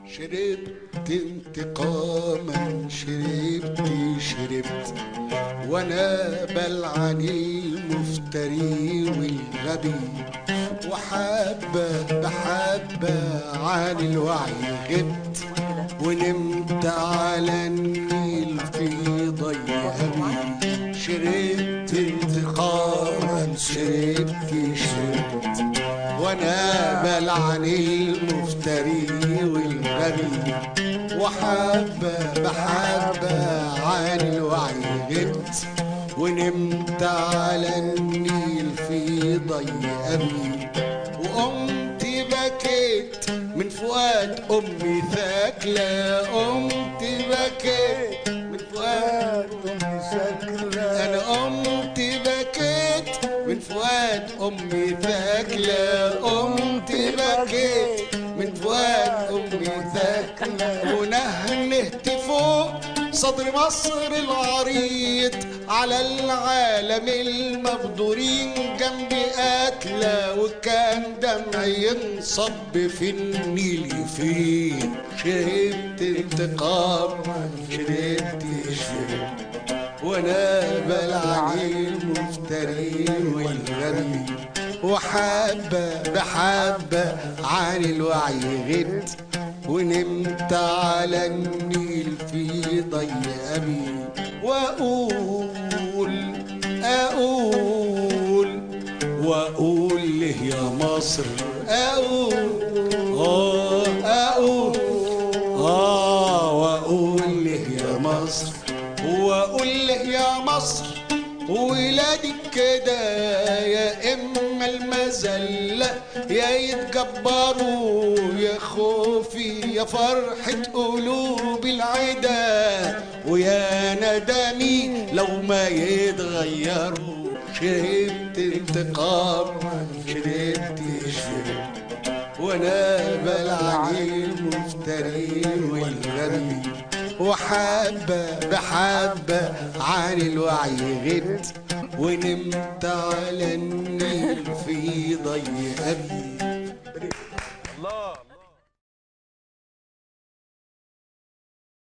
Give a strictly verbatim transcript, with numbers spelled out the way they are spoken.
شربت انتقاما، شربت شربت وانا بلعن المفتري والغبي، وحبة بحبة عن الوعي غبت، ونمت على النيل في ضيهبي. شربت انتقاما، شربت شربت وانا بلعن المفتري والغبي، وحبة بحبة عن الوعي غبت، ونمت على النيل في ضي أبي. وقمت بكيت من فؤاد أمي ثاكلة، قمت بكيت من فؤاد أمي ثاكلة، أنا قمت بكيت من فؤاد أمي ثاكلة، قمت بكيت من فؤاد أمي ثاكلة. ونهنهت فوق صدر مصر العريض على العالم المبدورين جنبي قاتلة، وكان دمعي ينصب في النيل فين. شربت انتقام، شربت شربت وانا بلعن المفتري والغبي، وحبة بحبة عن الوعي غبت، ونمت على النيل في ضي أبي. وأقول أقول وأقول له يا مصر، أقول آه أقول آه وأقول له يا مصر، وأقول له يا مصر ولادك كده، يا إما المذلة يا يتجبروا، يا خوفي يا فرحة قلوب العدا، ويا ندمي لو ما يتغيروا. شربت انتقام، شربت شربت وانا بلعن المفتري والغبي، وحبة بحبة عن الوعي غبت، ونمت على النيل في ضي أبي.